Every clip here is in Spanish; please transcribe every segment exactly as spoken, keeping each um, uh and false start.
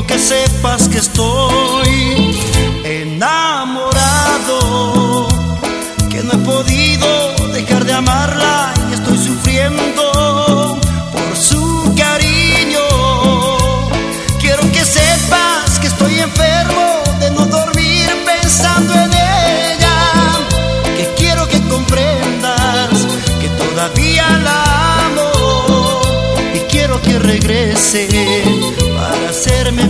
quiero que sepas que estoy enamorado, que no he podido dejar de amarla y estoy sufriendo por su cariño. Quiero que sepas que estoy enfermo de no dormir pensando en ella, que quiero que comprendas que todavía la amo y quiero que regrese para hacerme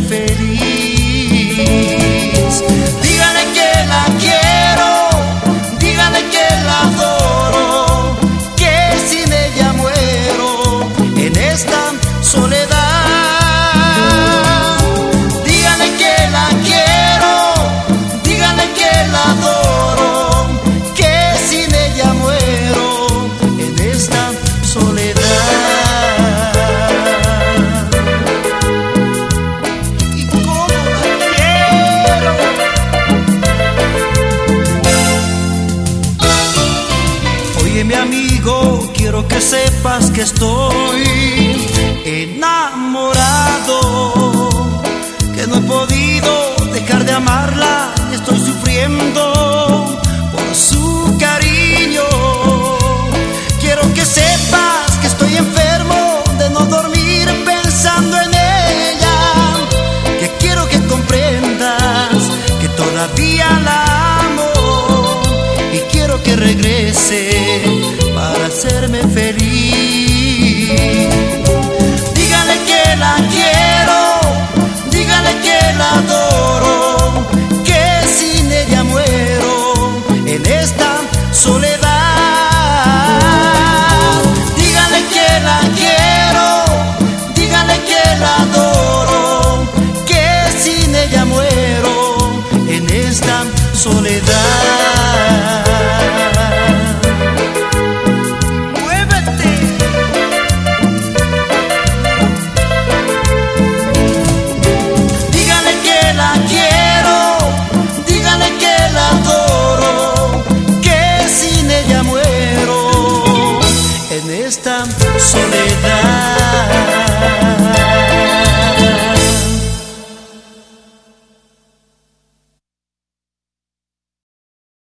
feliz. Dígale que la quiero, dígale que la adoro, que sin ella muero en esta soledad. Dígale que la quiero, dígale que la adoro, que sin ella muero en esta soledad. Mi amigo, quiero que sepas que estoy enamorado, que no he podido dejar de amarla y estoy sufriendo por su cariño. Quiero que sepas que estoy enfermo de no dormir pensando en ella, que quiero que comprendas que todavía la amo y quiero que regrese para hacerme feliz. Dígale que la quiero, dígale que la adoro, que sin ella muero en esta soledad. Dígale que la quiero, dígale que la adoro, que sin ella muero en esta soledad.